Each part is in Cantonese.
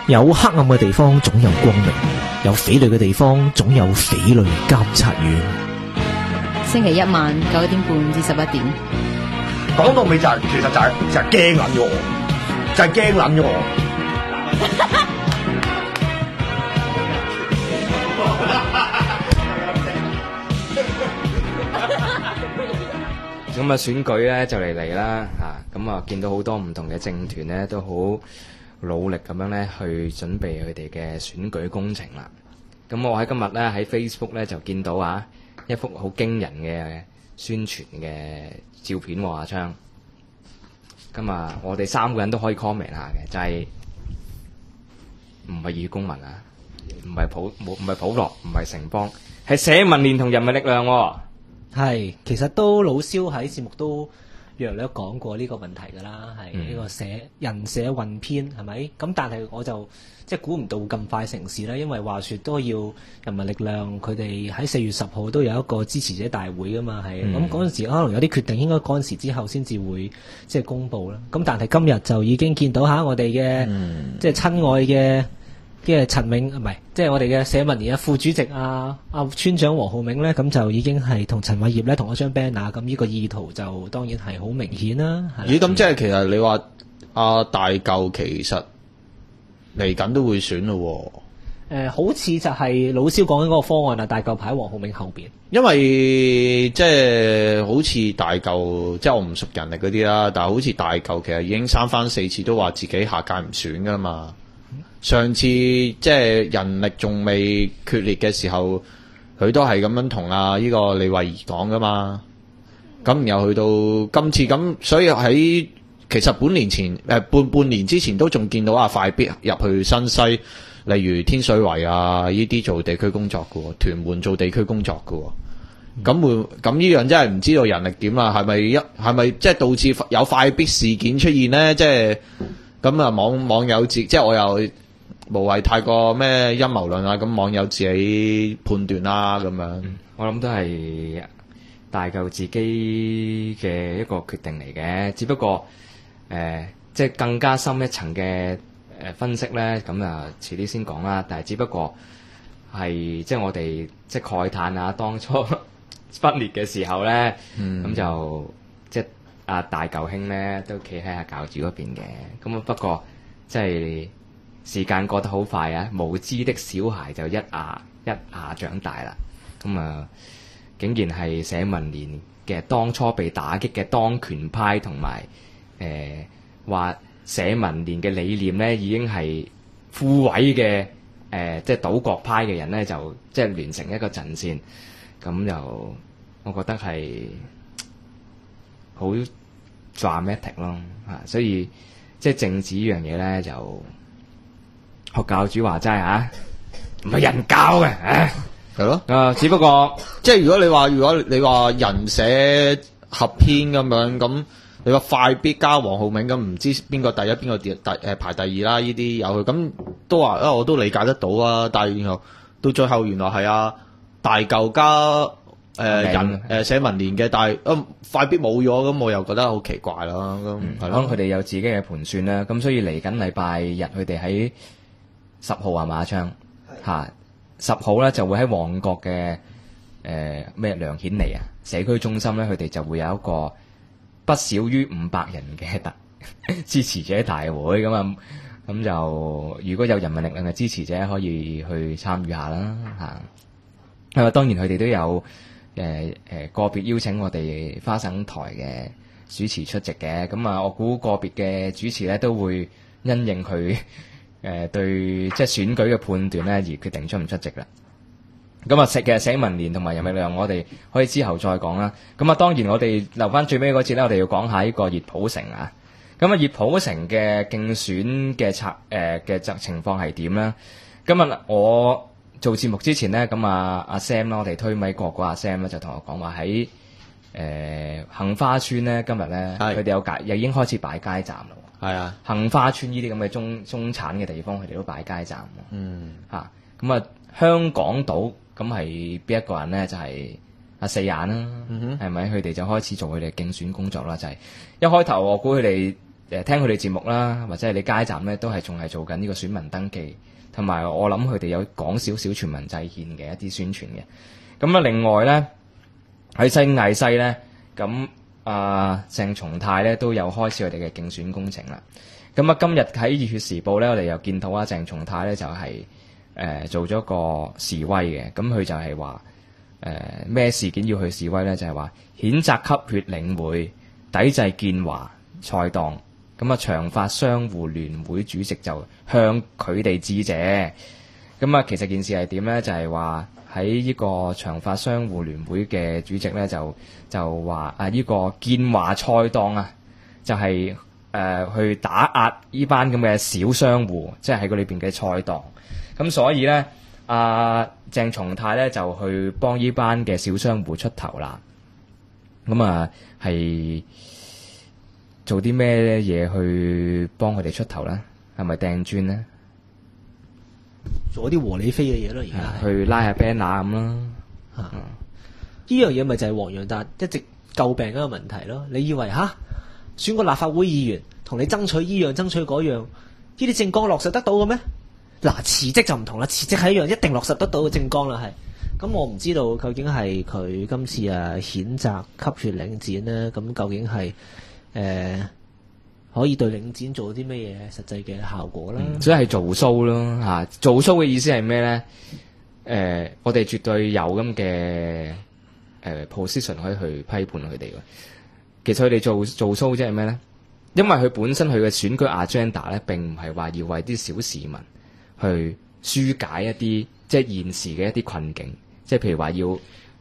有黑暗嘅地方總有光明，有匪類嘅地方總有匪類監察院。 星期一晚9點半至11點。 講到尾就係、其實就係驚撚咗我，就係驚撚咗我。 咁啊，選舉咧就嚟啦嚇，咁啊見到好多唔同嘅政團咧都好努力咁樣咧去準備佢哋嘅選舉工程啦。咁我喺今日咧喺 Facebook 咧就見到一幅好驚人嘅宣傳嘅照片喎，阿昌。咁啊，我哋3個人都可以 comment 下嘅，就係唔係熱血公民啊，唔係普樂，唔係城邦，係社民連同人民力量喎。 係，其實都老蕭喺節目都略略講過呢個問題㗎啦，係呢個人社混編係咪？咁但係我就即係估唔到咁快成事啦，因為話說都要人民力量佢哋喺4月10號都有一個支持者大會㗎嘛，係咁嗰陣時可能有啲決定應該嗰陣時之後先至會即係公佈啦。咁但係今日就已經見到我哋嘅即係親愛嘅。即係陳銘唔係，即係我哋嘅社民連嘅副主席村長黃浩銘咧，咁就已經係同陳偉業咧同一張 banner， 咁呢個意圖就當然係好明顯啦。 咦？咁即係其實你話大舊其實嚟緊都會選咯喎。 好似就係老蕭講緊嗰個方案大舊排黃浩銘後邊。 因為即係好似大舊，即係我唔熟人力嗰啲啦，但係好似大舊其實已經3番4次都話自己下屆唔選噶嘛。上次即係人力仲未決裂嘅時候，佢都係咁樣同呢個李慧儀講噶嘛。咁然後去到今次咁，所以喺其實半年之前都仲見到快必入去新西，例如天水圍呢啲做地區工作嘅喎，屯門做地區工作嘅喎。咁呢樣真係唔知道人力點啦，係咪即係導致有快必事件出現呢？即係咁網友即係我又。無謂太過咩陰謀論咁網友自己判斷啦咁樣。 我諗都係大舊自己嘅一個決定嚟嘅，只不過即係更加深一層嘅分析咧，咁啊遲啲先講啦。但係只不過係即係我哋即係慨嘆當初分裂嘅時候咧，咁就即係大舊兄咧都企喺教主嗰邊嘅。咁不過即係。時間過得好快無知的小孩就一下長大啦。咁竟然係社民連嘅當初被打擊嘅當權派同埋話社民連嘅理念咧已經係枯萎嘅即係島國派嘅人咧就即係聯成一個陣線，咁就我覺得係好 dramatic 咯所以即係政治呢樣嘢咧就。學教主話齋唔係人教嘅， 係咯， 只不過即係如果你話人社合編咁樣，咁你話快必加黃浩銘咁，唔知邊個第一邊個排第二啦？呢啲有咁都話我都理解得到啊，但係然後到最後原來係大舊加社民連嘅，但係快必冇咗，咁我又覺得好奇怪啦。咁可能佢哋有自己嘅盤算啦，咁所以嚟緊禮拜日佢哋喺10號馬昌10號咧就會喺旺角嘅梁顯利社區中心咧，佢哋就會有一個不少於500人嘅支持者大會咁就如果有人民力量嘅支持者可以去參與下啦當然佢哋都有個別邀請我哋花省台嘅主持出席嘅，咁我估個別嘅主持咧都會因應佢。對即係選舉嘅判斷咧，而決定出唔出席啦。咁嘅社民連同埋人民力量，我哋可以之後再講啦。咁當然我哋留翻最尾嗰節咧，我哋要講下呢個熱普城咁熱普城嘅競選嘅嘅情況係點咧？今日我做節目之前咧，咁阿 Sam 啦，我哋推米國嗰阿 Sam 咧就同我講話喺杏花村咧，今日咧佢哋又已經開始擺街站啦。 係啊， 杏花村呢啲咁嘅中產嘅地方，佢哋都擺街站。香港島咁係邊一個人咧？就係四眼啦，係咪？佢哋就開始做佢哋競選工作啦。就係一開頭我估佢哋聽佢哋節目啦，或者係你街站咧，都係仲係做緊呢個選民登記，同埋我諗佢哋有講少少全民制憲嘅一啲宣傳嘅。咁啊，另外咧喺新藝西咧，咁鄭松泰咧都有開始佢哋嘅競選工程啦。咁啊，今日喺《熱血時報》咧，我哋又見到鄭松泰咧就係、做咗個示威嘅。咁佢就係話咩事件要去示威咧？就係話譴責吸血領會、抵制建華菜檔。咁啊，長髮商戶聯會主席就向佢哋致謝。咁啊，其實件事係點咧？就係話喺呢個長髮商戶聯會嘅主席咧，就話呢個建華菜檔啊，就係、去打壓呢班咁嘅小商戶，即係喺佢裏邊嘅菜檔。咁所以咧，鄭松泰咧就去幫呢班嘅小商戶出頭啦。咁啊，係做啲咩嘢去幫佢哋出頭咧？係咪掟磚咧？ 做啲和理非嘅嘢咯，而家去拉下 banner 咁啦。 呢樣嘢咪就係黃洋達一直詬病一個問題咯。你以為選個立法會議員同你爭取依樣爭取嗰樣，呢啲政綱落實得到嘅咩？嗱，辭職就唔同啦，辭職係一樣一定落實得到嘅政綱啦，係。咁我唔知道究竟係佢今次譴責吸血領展咧，咁究竟係可以對領展做啲咩嘢實際嘅效果啦？ 所以係做 show 咯嚇，做 show 嘅意思係咩咧？我哋絕對有咁嘅position 可以去批判佢哋嘅。其實佢哋做 show 即係咩咧？因為佢本身佢嘅選舉 agenda 咧，並唔係話要為啲小市民去紓解一啲即係現時嘅一啲困境，即係譬如話要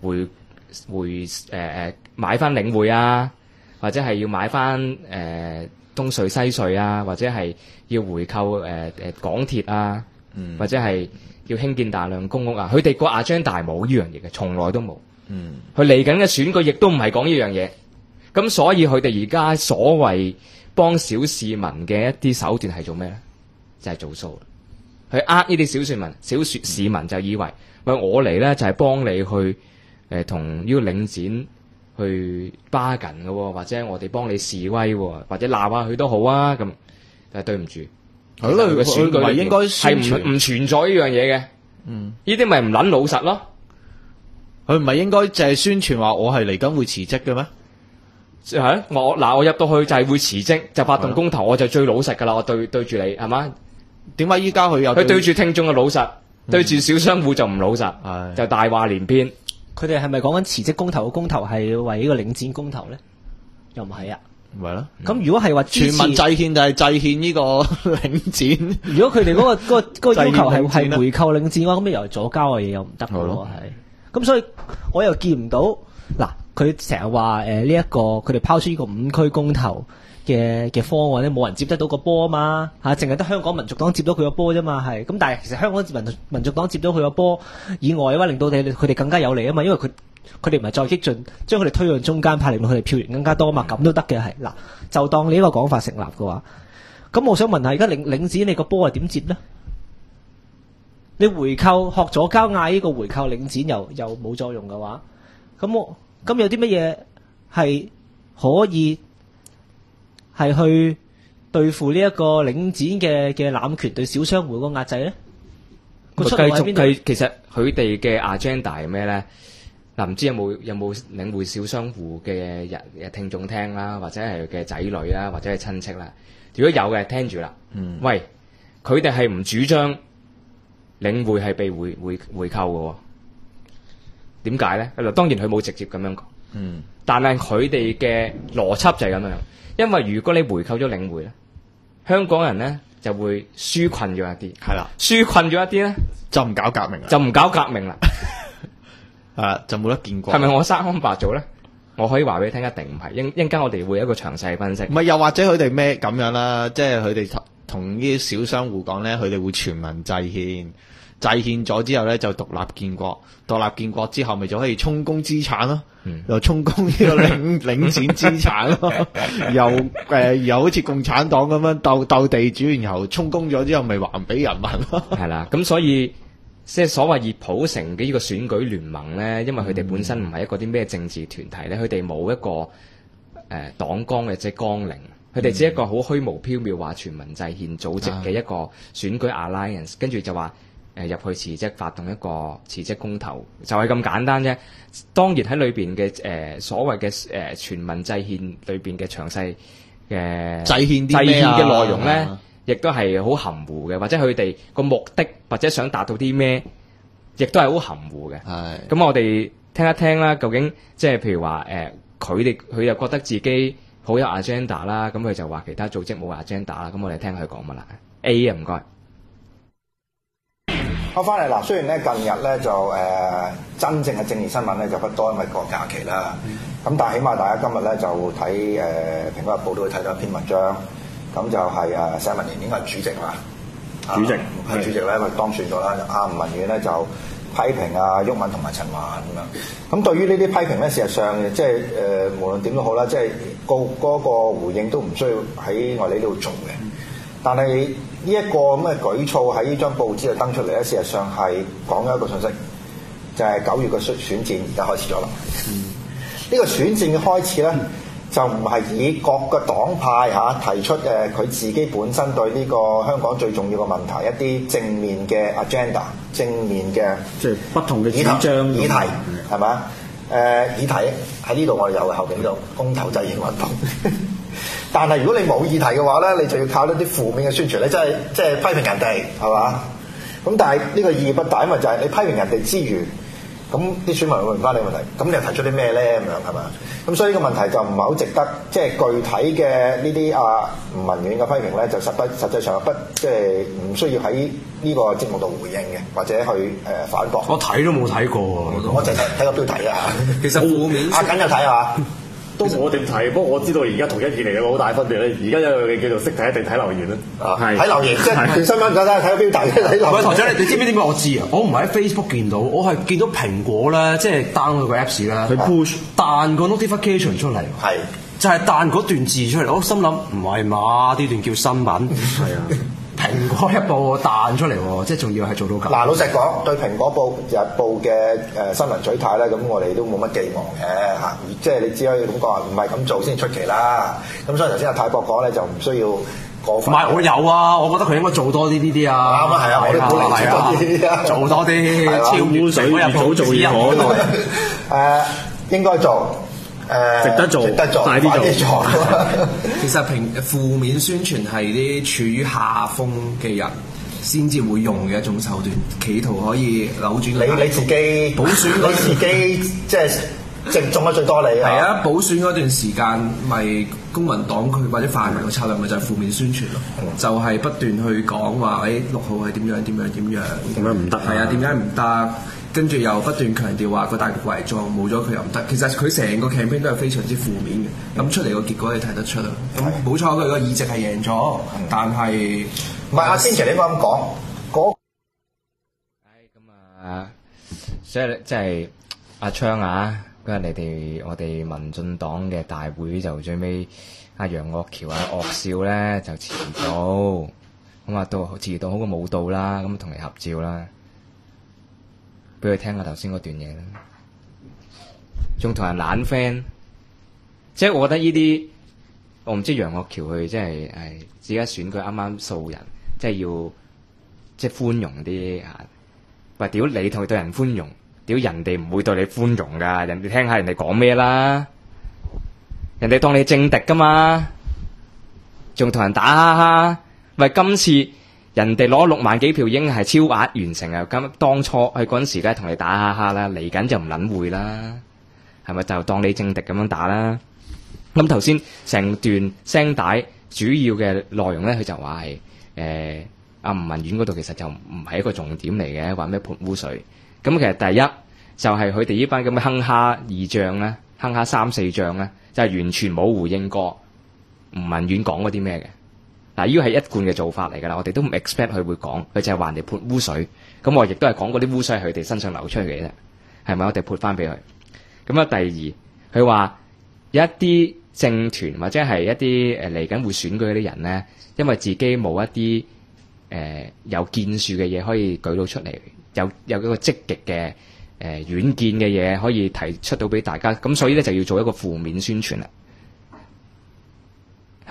買翻領匯啊，或者係要買翻東隧西隧啊，或者係要回購港鐵啊，或者係要興建大量公屋啊。佢哋個 agenda 係冇呢樣嘢嘅，從來都冇。佢嚟緊嘅選舉亦都唔係講呢樣嘢。咁所以佢哋而家所謂幫小市民嘅一啲手段係做咩咧？就係做 show。佢呢啲小市民就以為，喂，我嚟咧就係幫你去同呢個領展去巴緊嘅喎，或者我哋幫你示威喎，或者鬧下佢都好啊。咁但係對唔住，係咯，佢嘅選舉應該係唔存在呢樣嘢嘅。呢啲咪唔撚老實咯。 佢唔係應該淨係宣傳話我係嚟緊會辭職嘅咩？ 係我入到去就係會辭職，就發動公投，我就最老實噶啦。我對住你係嘛？ 點解依家佢對住聽眾嘅老實，對住小商戶就唔老實，就大話連篇。 佢哋係咪講緊辭職公投嘅公投係為呢個領展公投咧？又唔係啊？ 唔係咯。 咁如果係話全民制憲就係制憲呢個領展。如果佢哋嗰個要求係回購領展嘅話，咁又係左膠嘅嘢又唔得嘅喎，係。咁所以我又見唔到嗱，佢成日話呢一個佢哋拋出呢個5區公投嘅方案咧，冇人接得到個波啊嘛嚇，淨係得香港民族黨接到佢個波啫嘛，係。咁但係其實香港民族黨接到佢個波以外嘅話，令到佢哋更加有利啊嘛，因為佢哋唔係再激進，將佢哋推向中間派，令到佢哋票源更加多啊嘛，咁都得嘅係。嗱，就當你呢個講法成立嘅話，咁我想問下，而家領展你個波係點接咧？你回購學咗交嗌呢個回購領展又冇作用嘅話，咁有啲乜嘢係可以係去對付呢一個領展嘅濫權對小商戶個壓制咧？個出路喺邊度？ 其實佢哋嘅 agenda 係咩咧？嗱，唔知有冇領匯小商戶嘅聽眾聽啦，或者係嘅仔女啦，或者係親戚啦。如果有嘅聽住啦，喂，佢哋係唔主張領匯係被回購嘅喎。點解咧？嗱，當然佢冇直接咁樣講，但係佢哋嘅邏輯就係咁樣。因為如果你回購咗領匯咧，香港人咧就會紓困咗一啲，係啦，紓困咗一啲咧就唔搞革命啦，就冇得見過。 係咪我生安白做咧？我可以話俾你聽，一定唔係。一陣間我哋會有一個詳細分析。 唔係，又或者佢哋咩咁樣啦？即係佢哋同呢啲小商戶講咧，佢哋會全民制憲。制憲咗之後咧，就獨立建國。獨立建國之後，咪就可以充公資產咯，又充公呢個領展資產咯，又好似共產黨咁樣鬥地主，然後充公咗之後，咪還俾人民咯。 係啦，咁所以即係所謂熱普城嘅呢個選舉聯盟咧，因為佢哋本身唔係一個啲咩政治團體咧，佢哋冇一個黨綱嘅即係綱領， 佢哋只係一個好虛無縹緲話全民制憲組織嘅一個選舉 alliance，跟住就話入去辭職，發動一個辭職公投，就係咁簡單啫。當然喺裏邊嘅所謂嘅全民制憲裏邊嘅詳細嘅制憲啲咩啊嘅內容咧，亦都係好含糊嘅，或者佢哋個目的或者想達到啲咩，亦都係好含糊嘅。 係咁我哋聽一聽啦，究竟即係譬如話佢又覺得自己好有 agenda 啦，咁佢就話其他組織冇 agenda 啦。咁我哋聽佢講乜啦 ？A 啊，唔該。 我翻嚟嗱，雖然咧近日咧就真正嘅政治新聞咧就不多，因為個假期啦。咁但係起碼大家今日咧就睇蘋果日報都會睇到一篇文章，咁就係社民連應該係主席嘛， 主席係主席咧，佢當選咗啦。吳文遠咧就批評啊毓民同埋陳華咁樣。咁對於呢啲批評咧，事實上即係無論點都好啦，即係嗰個回應都唔需要喺我哋呢度做嘅。但係呢一個咁嘅舉措喺呢張報紙度登出嚟咧，事實上係講咗一個信息，就係9月嘅選戰而家開始咗啦。呢個選戰嘅開始咧，就唔係以各個黨派提出佢自己本身對呢個香港最重要嘅問題一啲正面嘅 agenda、正面嘅即係不同嘅主張議題係嘛？議題喺呢度我哋有嘅，後邊呢度公投制憲運動。但係如果你冇議題嘅話咧，你就要靠一啲負面嘅宣傳咧，即係批評人哋係嘛？咁但係呢個意義不大，因為就係你批評人哋之餘，咁啲選民會問翻你問題，咁你又提出啲咩咧？咁樣係嘛？咁所以呢個問題就唔係好值得，即係具體嘅呢啲吳文遠嘅批評咧，就實際上即係唔需要喺呢個節目度回應嘅，或者去反駁。 我睇都冇睇過喎， 我就睇個標題啊。 其實負面阿緊有睇下。 都冇點睇，不過我知道而家同1、2年有個好大分別咧。而家有樣嘢叫做識睇一定睇留言啦。 睇留言即係段新聞唔簡單，睇個標題睇留言。 喂，台長，你知唔知點解我知啊？我唔係喺 Facebook 見到，我係見到蘋果咧，即係 download 個 Apps 啦，佢 push 彈個 notification 出嚟，係就係彈嗰段字出嚟。我心諗唔係嘛？呢段叫新聞，係啊。蘋果日報彈出嚟喎，即係仲要係做到咁。 嗱，老實講，對蘋果日報嘅新聞取態咧，咁我哋都冇乜寄望嘅嚇。即係你只可以咁講，唔係咁做先出奇啦。咁所以頭先阿泰博講咧，就唔需要過分。 唔係，我有啊，我覺得佢應該做多啲呢啲啊。 啱啊，係啊，我都鼓勵做多啲啊， 做多啲超污水，越早做越好。 應該做。 值得做，快啲做。 其實負面宣傳係啲處於下風嘅人先至會用嘅一種手段，企圖可以扭轉。 你自己補選，你自己即係中得最多你啊！ 係啊，補選嗰段時間，咪公民黨佢或者泛民嘅策略咪就係負面宣傳咯，就係不斷去講話6號係點樣， 點樣唔得？ 係啊，點解唔得？跟住又不斷強調話個大局為重，冇咗佢又唔得。其實佢成個 campaign 都係非常之負面嘅。咁出嚟個結果你睇得出啦。咁冇錯，佢個議席係贏咗，但係唔係阿先前你應該咁講嗰。 咁啊，即係阿昌啊，嗰日我哋民進黨嘅大會就最尾阿楊岳橋岳少咧就遲到，咁啊到遲到好過冇到啦，咁同你合照啦。俾佢聽下頭先嗰段嘢啦，仲同人懶 friend，即係我覺得呢啲，我唔知楊岳橋佢即係自己選舉啱啱數人，即係要即係寬容啲嚇。喂，屌你同佢對人寬容，屌人哋唔會對你寬容噶，人哋聽下人哋講咩啦，人哋當你政敵噶嘛，仲同人打哈哈。喂，今次。人哋攞6萬幾票已經係超額完成啊！咁當初佢嗰陣時梗係同你打哈哈啦，嚟緊就唔撚會啦，係咪就當你政敵咁樣打啦？咁頭先成段聲帶主要嘅內容咧，佢就話係阿吳文遠嗰度其實就唔係一個重點嚟嘅，話咩潑污水。咁其實第一就係佢哋呢班咁嘅哼哈二將咧，哼哈3、4將咧，就係完全冇回應過吳文遠講嗰啲咩嘅。嗱，呢個係一貫嘅做法嚟㗎啦，我哋都唔 expect 佢會講，佢就係話人哋潑污水，咁我亦都係講嗰啲污水係佢哋身上流出嚟嘅啫，係咪？我哋潑翻俾佢。咁啊，第二，佢話有一啲政團或者係一啲嚟緊會選舉嗰啲人咧，因為自己冇一啲有建樹嘅嘢可以舉到出嚟，有一個積極嘅遠見嘅嘢可以提出到俾大家，咁所以咧就要做一個負面宣傳啦。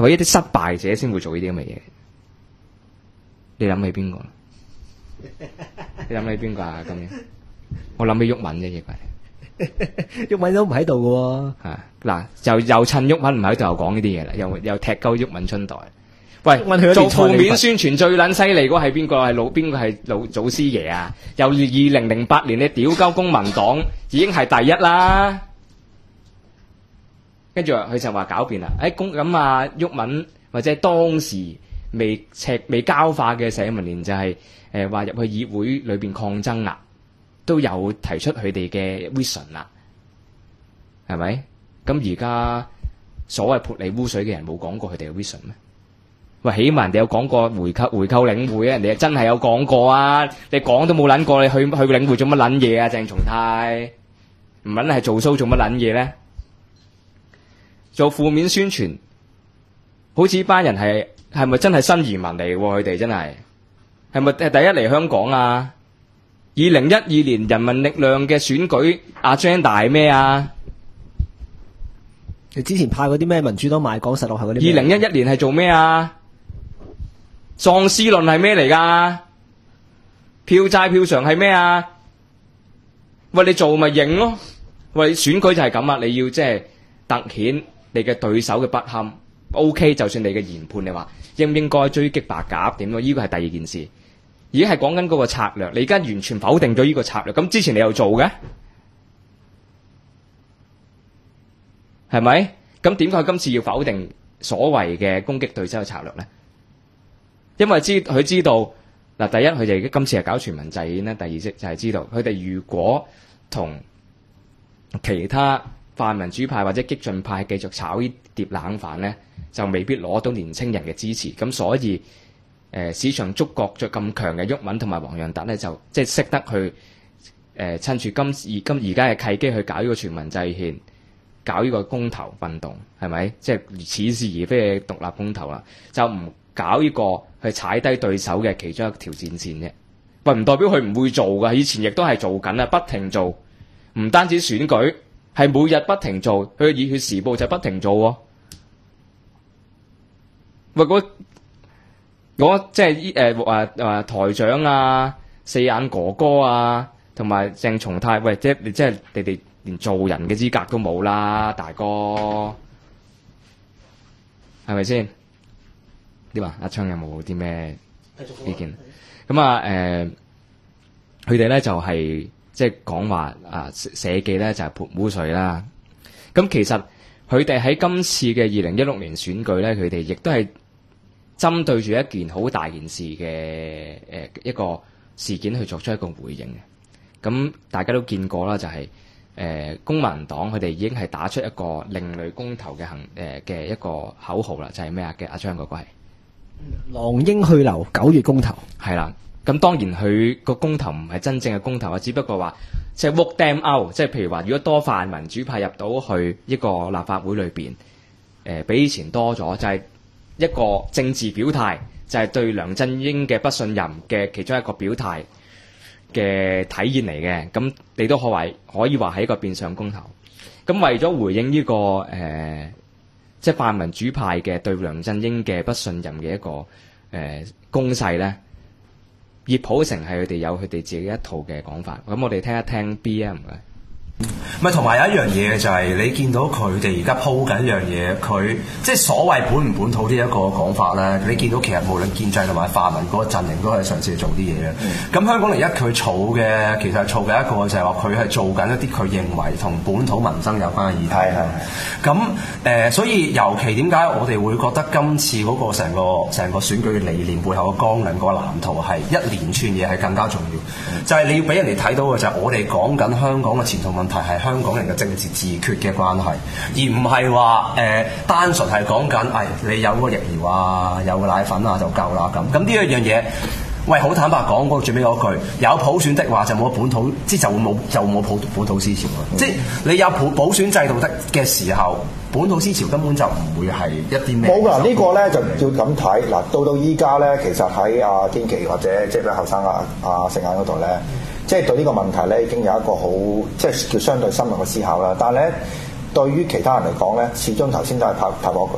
係咪一啲失敗者先會做呢啲咁嘅嘢？你諗起邊個？你諗起邊個啊？咁樣，我諗起毓民啫，亦係。 毓民都唔喺度嘅喎。 嗱，又趁毓民唔喺度又講呢啲嘢啦，又踢鳩毓民春袋。喂，做負面宣傳最撚犀利嗰個係邊個？邊個係老祖師爺啊？由2008年你屌鳩公民黨已經係第一啦，跟住佢就話狡辯啦。咁啊，毓民或者當時未膠化嘅社民連就係話入去議會裏邊抗爭啦，都有提出佢哋嘅 vision 啦，係咪？咁而家所謂潑你污水嘅人冇講過佢哋嘅 vision 咩？喂，起碼人哋有講過回購領匯啊，人哋真係有講過啊！你講都冇撚過，你去領匯做乜撚嘢啊？鄭松泰唔撚係做 show 做乜撚嘢咧？做負面宣傳，好似班人係咪真係新移民嚟喎？佢哋真係咪第一嚟香港啊？2012年人民力量嘅選舉 agenda 係咩啊？ 你之前派嗰啲咩民主黨賣港實落去嗰啲 ？2011年係做咩啊？喪屍論係咩嚟㗎？票債票償係咩啊？喂，你做咪認咯？喂，選舉就係咁啊！你要即係突顯你嘅對手嘅不堪。OK， 就算你嘅研判，你話應唔應該追擊白鴿點咯？呢個係第二件事，而家係講緊嗰個策略。你而家完全否定咗呢個策略，咁之前你又做嘅，係咪？咁點解佢今次要否定所謂嘅攻擊對手嘅策略咧？因為佢知道嗱，第一佢哋今次係搞全民制憲咧，第二就係知道佢哋如果同其他泛民主派或者激進派繼續炒呢碟冷飯咧，就未必攞到年青人嘅支持。咁所以市場觸覺最咁強嘅毓民同埋黃洋達咧，就即係識得去趁住而家嘅契機去搞呢個全民制憲，搞呢個公投運動，係咪？即係似是而非嘅獨立公投啦，就唔搞呢個去踩低對手嘅其中一條戰線啫。喂，唔代表佢唔會做噶，以前亦都係做緊啦，不停做，唔單止選舉，係每日不停做。佢嘅熱血時報就不停做喎。喂，我即係台長啊、四眼哥哥啊，同埋鄭松泰，喂，即係你哋連做人嘅資格都冇啦，大哥，係咪先？點啊？阿昌有冇啲咩意見？咁啊，佢哋咧就係即係講話社記咧就係潑污水啦。咁其實佢哋喺今次嘅2016年選舉咧，佢哋亦都係針對住一件好大件事嘅一個事件去作出一個回應嘅。咁大家都見過啦，就係公民黨佢哋已經係打出一個另類公投嘅一個口號啦，就係咩啊？嘅阿昌嗰個係狼英去留9月公投， 係啦。咁當然佢個公投唔係真正嘅公投啊，只不過話即係 vote them out，即係譬如話，如果多泛民主派入到去一個立法會裏邊，比以前多咗，就係一個政治表態，就係對梁振英嘅不信任嘅其中一個表態嘅體現嚟嘅。咁你都可以話係一個變相公投。咁為咗回應呢個即係泛民主派嘅對梁振英嘅不信任嘅一個攻勢咧，葉普成係佢哋有佢哋自己一套嘅講法。咁我哋聽一聽 B 啊，唔該。 咪同埋有一樣嘢就係你見到佢哋而家鋪緊一樣嘢，佢即係所謂本唔本土呢一個講法咧。你見到其實無論建制同埋泛民嗰個陣營都係嘗試做啲嘢嘅。咁香港而家佢儲嘅其實儲嘅一個就係話佢係做緊一啲佢認為同本土民生有關嘅議題。咁所以尤其點解我哋會覺得今次嗰個成個選舉嘅理念背後嘅綱領、個藍圖係一連串嘢係更加重要。就係你要俾人哋睇到嘅就係我哋講緊香港嘅前途問題係香港人嘅政治自決嘅關係，而唔係話單純係講緊你有個疫苗啊，有個奶粉啊就夠啦咁。咁呢一樣嘢，喂，好坦白講，嗰最尾嗰句有普選的話就冇本土，即係就冇本土思潮咯。即係你有普選制度嘅時候，本土思潮根本就唔會係一啲咩。 冇㗎，呢個咧就要咁睇嗱。到依家咧，其實喺阿堅奇或者即係比較後生阿成眼嗰度咧。即係對呢個問題咧，已經有一個好即係叫相對深入嘅思考啦。但係咧，對於其他人嚟講咧，始終頭先都係拍嗰句，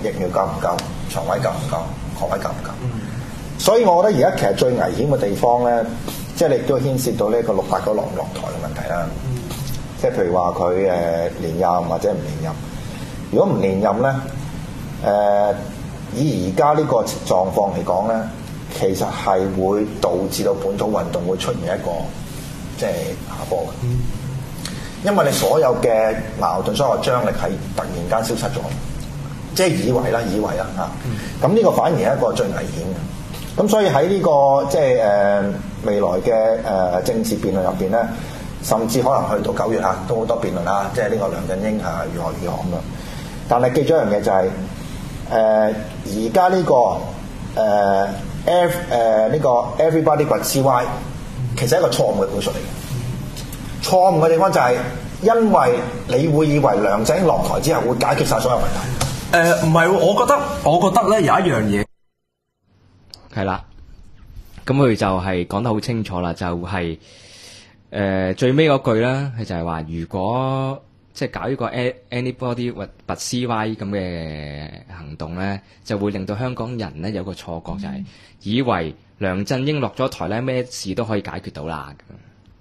疫苗夠唔夠，床位夠唔夠，學位夠唔夠。所以我覺得而家其實最危險嘅地方咧，即係你亦都牽涉到呢個689落唔落台嘅問題啦。即係譬如話佢連任或者唔連任，如果唔連任咧，以而家呢個狀況嚟講咧，其實係會導致到本土運動會出現一個即係下坡嘅。因為你所有嘅矛盾、所有張力係突然間消失咗，即係以為啦嚇。咁呢個反而係一個最危險嘅。咁所以喺呢個即係未來嘅政治辯論入邊咧，甚至可能去到9月嚇都好多辯論啦，即係呢個梁振英嚇如何咁樣。但係記住一樣嘢就係而家呢個呢個 Everybody But CY 其實係一個錯誤嘅表述嚟嘅。錯誤嘅地方就係因為你會以為梁振英落台之後會解決晒所有問題。 唔係，我覺得咧有一樣嘢。 係啦，咁佢就係講得好清楚啦，就係、最尾嗰句啦，佢就係話如果即係搞呢個 Anybody But CY 咁嘅行動咧，就會令到香港人咧有個錯覺，就係以為梁振英落咗台咧，咩事都可以解決到啦。咁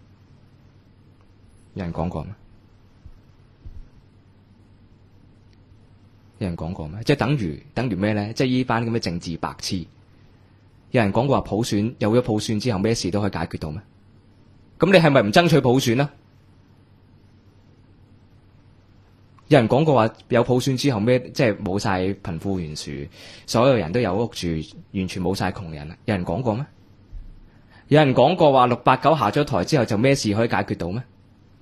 有人講過咩？有人講過咩？即係等於咩咧？即係呢班咁嘅政治白痴。有人講過話普選，有咗普選之後咩事都可以解決到咩？咁你係咪唔爭取普選啊？有人講過話有普選之後咩，即係冇晒貧富懸殊，所有人都有屋住，完全冇晒窮人啊？有人講過咩？有人講過話689下咗台之後就咩事可以解決到咩？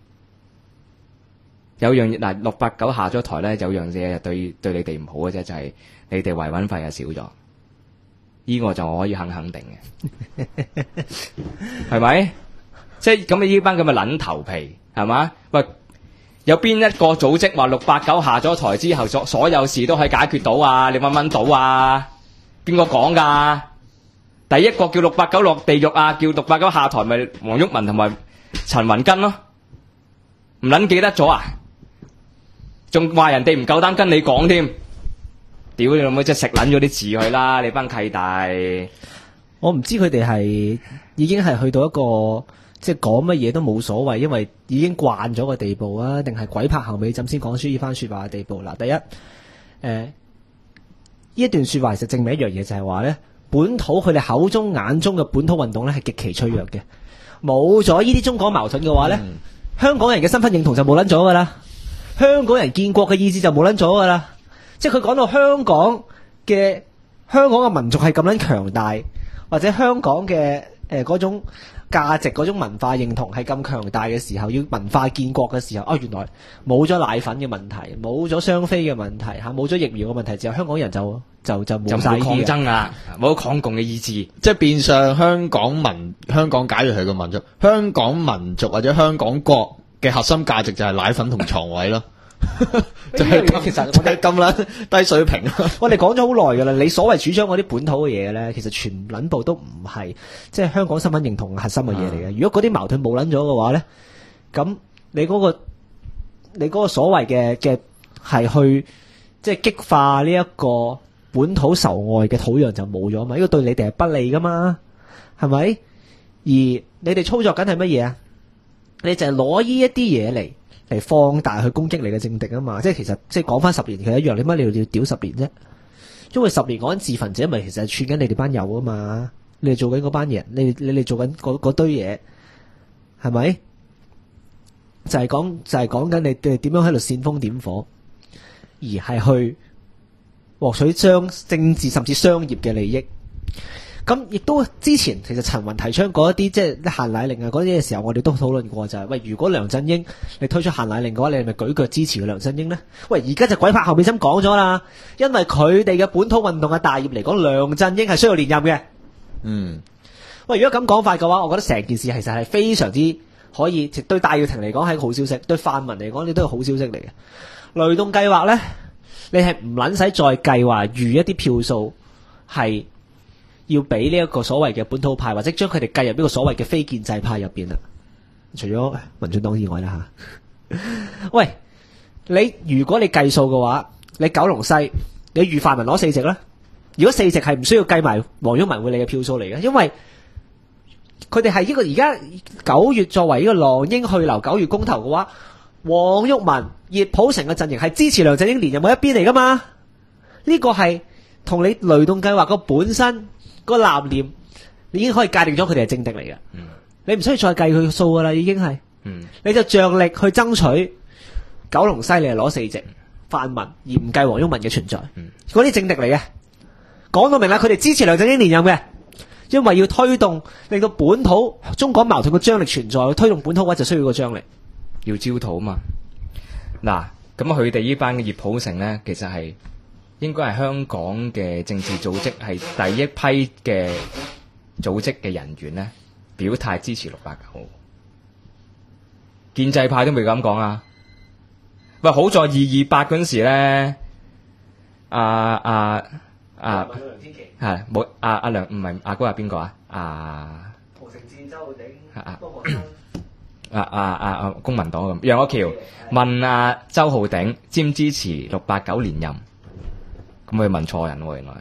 有樣嗱689下咗台咧，有樣嘢對你哋唔好嘅啫，就係你哋維穩費係少咗。呢個就我可以肯定嘅，係咪？即係咁你呢班咁嘅撚頭皮係嘛？喂，有邊一個組織話689下咗台之後所有事都可以解決到啊？你搵到啊？邊個講㗎？第一個叫689落地獄啊，叫689下台咪黃毓民同埋陳雲根咯？唔撚記得咗啊？仲話人哋唔夠膽跟你講添。屌你老母！即係食撚咗啲字去啦！你班契弟， 我唔知佢哋係已經係去到一個即係講乜嘢都冇所謂，因為已經慣咗個地步啊，定係鬼拍後尾枕先講出呢番說話嘅地步嗱。第一，呢一段說話其實證明一樣嘢，就係話咧，本土佢哋口中眼中嘅本土運動咧係極其脆弱嘅，冇咗呢啲中港矛盾嘅話咧，香港人嘅身份認同就冇撚咗噶啦，香港人建國嘅意志就冇撚咗噶啦。即係佢講到香港嘅民族係咁樣強大，或者香港嘅嗰種價值、嗰種文化認同係咁強大嘅時候，要文化建國嘅時候，原來冇咗奶粉嘅問題，冇咗雙非嘅問題嚇，冇咗疫苗嘅問題之後，香港人就冇晒抗爭啊，冇抗共嘅意志， 即係變相香港假如係個民族，香港民族或者香港國嘅核心價值就係奶粉同床位咯。就係其實我哋咁撚低水平。 我哋講咗好耐噶啦，你所謂主張嗰啲本土嘅嘢咧，其實全撚部都唔係即係香港身份認同核心嘅嘢嚟嘅。如果嗰啲矛盾冇撚咗嘅話咧，咁你嗰個所謂嘅係去即係激化呢一個本土仇外嘅土壤就冇咗嘛？呢個對你哋係不利噶嘛？係咪？而你哋操作緊係乜嘢啊？你就係攞呢一啲嘢嚟放大去攻擊你嘅政敵啊嘛，即係其實即係講翻10年其實一樣，你乜你要屌10年啫？因為10年嗰陣自焚者咪其實係串緊你哋班友啊嘛，你哋做緊嗰班人，你哋做緊嗰堆嘢，係咪？就係講緊你哋點樣喺度煽風點火，而係去獲取政治甚至商業嘅利益。咁亦都之前其實陳雲提倡過一啲即係限奶令啊嗰啲嘅時候，我哋都討論過就係喂，如果梁振英你推出限奶令嘅話，你係咪舉腳支持梁振英呢？喂，而家就鬼拍後尾針講咗啦，因為佢哋嘅本土運動嘅大業嚟講，梁振英係需要連任嘅。喂，如果咁講法嘅話，我覺得成件事其實係非常之可以，對戴耀廷嚟講係一個好消息，對泛民嚟講你都係好消息嚟嘅。雷動計劃呢，你係唔撚使再計劃預一啲票數係要俾呢一個所謂嘅本土派，或者將佢哋計入呢個所謂嘅非建制派入邊啦。除咗民進黨以外啦吓。喂，如果你計數嘅話，你九龍西你預泛民攞4席啦。如果4席係唔需要計埋黃毓民會理嘅票數嚟嘅，因為佢哋係呢個而家9月作為呢個狼鷹去留9月公投嘅話，黃毓民、熱普城嘅陣營係支持梁振英連任嘅一邊嚟噶嘛？呢個係同你雷動計劃個本身個立念，你已經可以界定咗佢哋係政敵嚟嘅。你唔需要再計佢數噶啦，已經係。你就着力去爭取九龍西，你係攞4席泛民，而唔計黃毓民嘅存在。嗰啲政敵嚟嘅，講到明啦，佢哋支持梁振英連任嘅，因為要推動令到本土中港矛盾嘅張力存在，推動本土嘅話就需要個張力， 要焦土啊嘛。嗱，咁佢哋呢班嘅熱普城呢，其實係應該係香港嘅政治組織係第一批嘅組織嘅人員呢，表態支持689。建制派都未咁講啊！喂，好在228嗰陣時咧，係冇梁唔係阿哥係邊個啊？ 屠城戰周浩鼎、 公民黨咁，楊岳橋問周浩鼎支唔支持689連任，咁佢問錯人喎，原來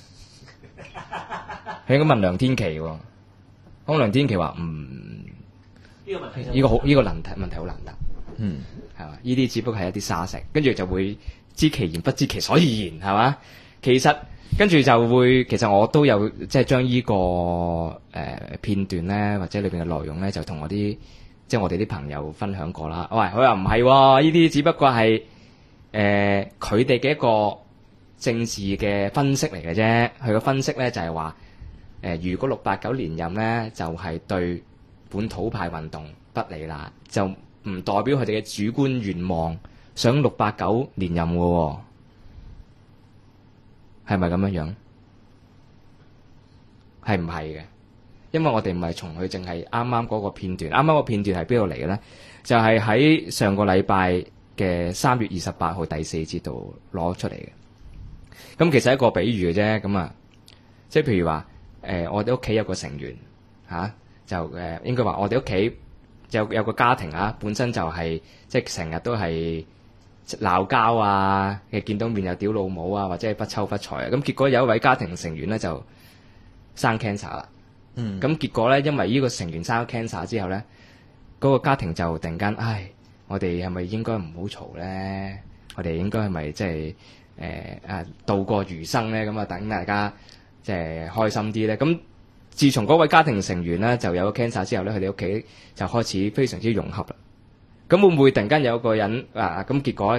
佢應該問梁天琦喎，咁梁天琦話呢個問題好難答，係嘛？呢啲只不過係一啲沙石，跟住就會知其言不知其所以然，係嘛？其實跟住就會，其實我都有即係將呢個片段咧，或者裏邊嘅內容咧，就同我哋啲朋友分享過啦。喂，佢話唔係喎，呢啲只不過係佢哋嘅一個政治嘅分析嚟嘅啫。佢嘅分析咧就係話如果689連任咧，就係對本土派運動不利啦，就唔代表佢哋嘅主觀願望想689連任嘅喎，係咪咁樣樣？係唔係嘅？因為我哋唔係從佢淨係啱啱嗰個片段，啱啱個片段係邊度嚟嘅咧？就係喺上個禮拜嘅3月28號第4節度攞出嚟嘅。咁其實係一個比喻嘅啫，咁即係譬如話我哋屋企有個成員就應該話我哋屋企有個家庭本身就係即係成日都係鬧交啊，見到面又屌老母啊，或者係不瞅不睬啊。咁結果有一位家庭成員咧就生 cancer 啦。咁結果咧，因為呢個成員生咗 cancer 之後咧，嗰個家庭就突然間，我哋係咪應該唔好嘈咧？我哋應該係咪即係度過餘生咧？咁等大家即係開心啲咧？咁自從嗰位家庭成員咧就有咗 cancer 之後咧，佢哋屋企就開始非常之融合啦。咁會唔會突然間有個人咁結果咧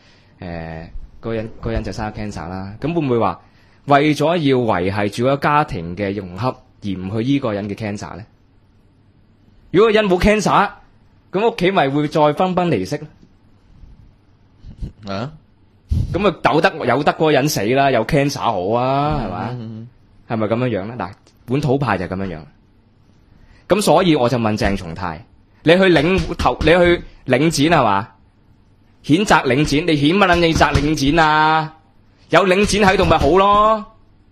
嗰人就生咗 cancer 啦？咁會唔會話為咗要維繫住個家庭嘅融合而唔去依個人嘅 cancer 咧？如果個人冇 cancer，咁屋企咪會再分崩離析咧？咁有得嗰個人死啦，有 cancer 好啊，係嘛？係咪咁樣樣咧？嗱，本土派就咁樣樣。咁所以我就問鄭松泰，你去領展係嘛？譴責領展，你譴乜撚嘢責領展啊？有領展喺度咪好咯？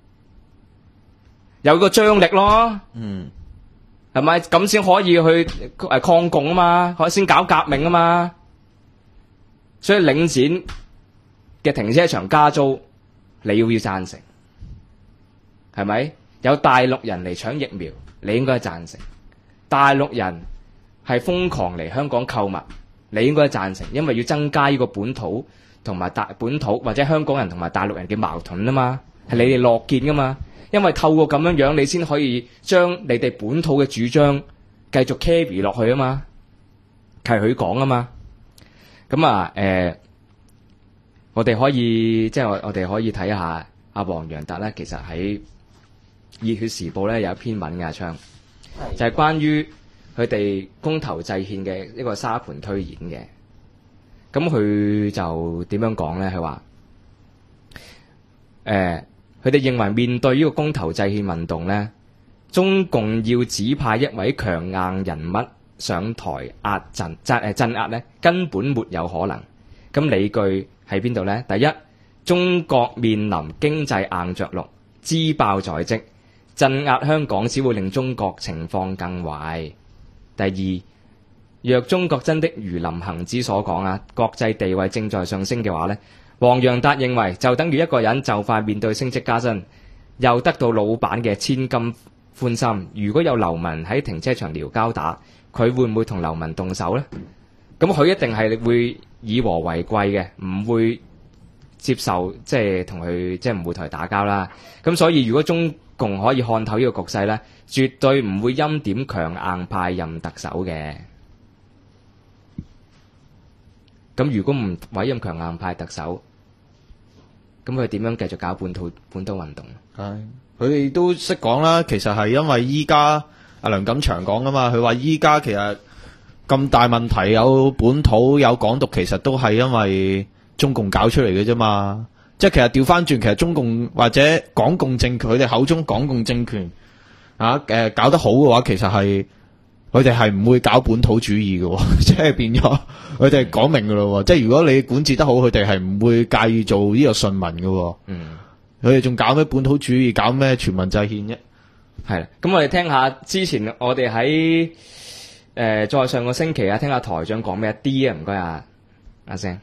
有個張力咯，係咪咁先可以去抗共啊嘛？可以先搞革命啊嘛？所以領展嘅停車場加租，你要贊成，係咪？有大陸人嚟搶疫苗，你應該贊成。大陸人係瘋狂嚟香港購物，你應該贊成，因為要增加呢個本土同埋本土或者香港人同埋大陸人嘅矛盾啊嘛，係你哋樂見噶嘛。因為透過咁樣樣，你先可以將你哋本土嘅主張繼續 carry 落去啊嘛，係佢講啊嘛。咁我哋可以我哋可以睇下阿黃洋達咧，其實喺熱血時報咧有一篇文嘅昌，就係關於佢哋公投制憲嘅一個沙盤推演嘅。咁佢就點樣講咧？佢話佢哋認為面對呢個公投制憲運動咧，中共要指派一位強硬人物上台鎮壓咧，根本沒有可能。咁理據喺邊度咧？第一，中國面臨經濟硬着陸，支爆在即，鎮壓香港只會令中國情況更壞。第二，若中國真的如林行止所講國際地位正在上升嘅話咧， 黃洋達認為就等於一個人就快面對升職加薪，又得到老闆嘅千金歡心。如果有流民喺停車場撩交打，佢會唔會同流民動手呢？咁佢一定係會以和為貴嘅，唔會接受即係同佢即係唔會同佢打交啦。咁所以如果中共可以看透呢個局勢呢，絕對唔會欽點強硬派任特首嘅。咁如果唔委任強硬派特首，咁佢點樣繼續搞本土運動？ 係佢哋都識講啦，其實係因為依家阿梁錦祥講啊嘛，佢話依家其實咁大問題有本土有港獨，其實都係因為中共搞出嚟嘅啫嘛。即係其實調翻轉，其實中共或者港共政權，佢哋口中港共政權搞得好嘅話，其實係佢哋係唔會搞本土主義嘅，即係變咗佢哋講明嘅咯。即係如果你管治得好，佢哋係唔會介意做呢個順民嘅。佢哋仲搞咩本土主義，搞咩全民制憲啫？ 係啦，咁我哋聽下之前我哋喺再上個星期啊，聽下台長講咩啲啊，唔該啊，阿聲。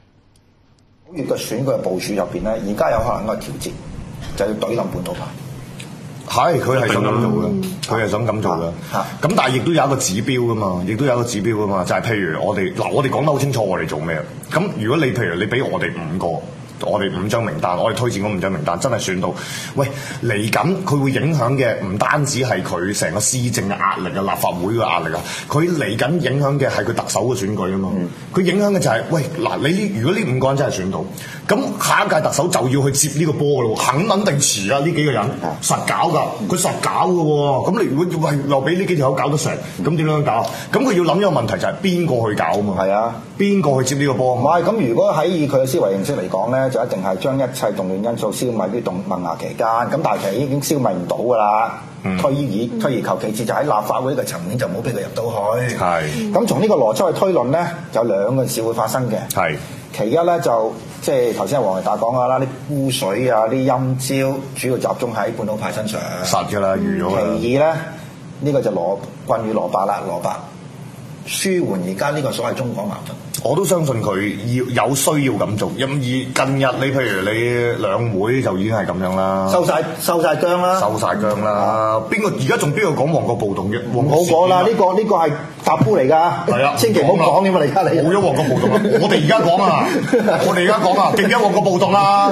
9月嘅選舉嘅部署入邊咧，而家有可能一個調節，就要懟冧本土派。 係，佢係想咁做嘅，佢係想咁做嘅。咁但係亦都有一個指標噶嘛，就係譬如我哋講得好清楚，我哋做咩？咁如果你譬如你俾我哋5張名單，我哋推薦嗰5張名單真係選到，喂嚟緊佢會影響嘅唔單止係佢成個施政嘅壓力啊，立法會嘅壓力啊，佢嚟緊影響嘅係佢特首嘅選舉啊嘛。佢影響嘅就係、喂嗱，你如果呢5個人真係選到，咁下一屆特首就要去接呢個波咯，肯定遲啊！呢幾個人實搞㗎，佢實搞㗎喎。咁你如果又俾呢幾條友搞得成，咁點樣搞？咁佢要諗一個問題就係邊個去搞啊嘛？係啊，邊個去接呢個波？ 唔係咁，如果喺以佢嘅思維形式嚟講咧，就一定係將一切動亂因素消滅於萌芽期間。咁但係其實已經消滅唔到㗎啦。退而求其次，就喺立法會嘅層面就唔好俾佢入到去。係。咁從呢個邏輯去推論咧，有兩個事會發生嘅。係。其一咧就即係頭先黃維達講㗎啦，啲污水啊、啲陰招主要集中喺本土派身上。 實㗎啦，預咗啦。 其二咧，呢個就棍與蘿蔔啦，蘿蔔舒緩而家呢個所謂中港矛盾。 我都相信佢有需要咁做，因而近日你譬如你兩會就已經係咁樣啦，收晒姜啦，邊個而家仲邊個講旺角暴動嘅？ 唔好講啦，呢個係踏夫嚟㗎，係啊，千祈唔好講添嘛，而家你冇咗旺角暴動啊！我哋而家講啊，記唔記得旺角暴動啊！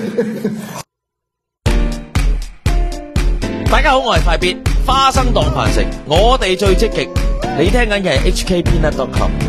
大家好，我係快必花生當飯食，我哋最積極。你聽緊嘅係 HKpeanut.com。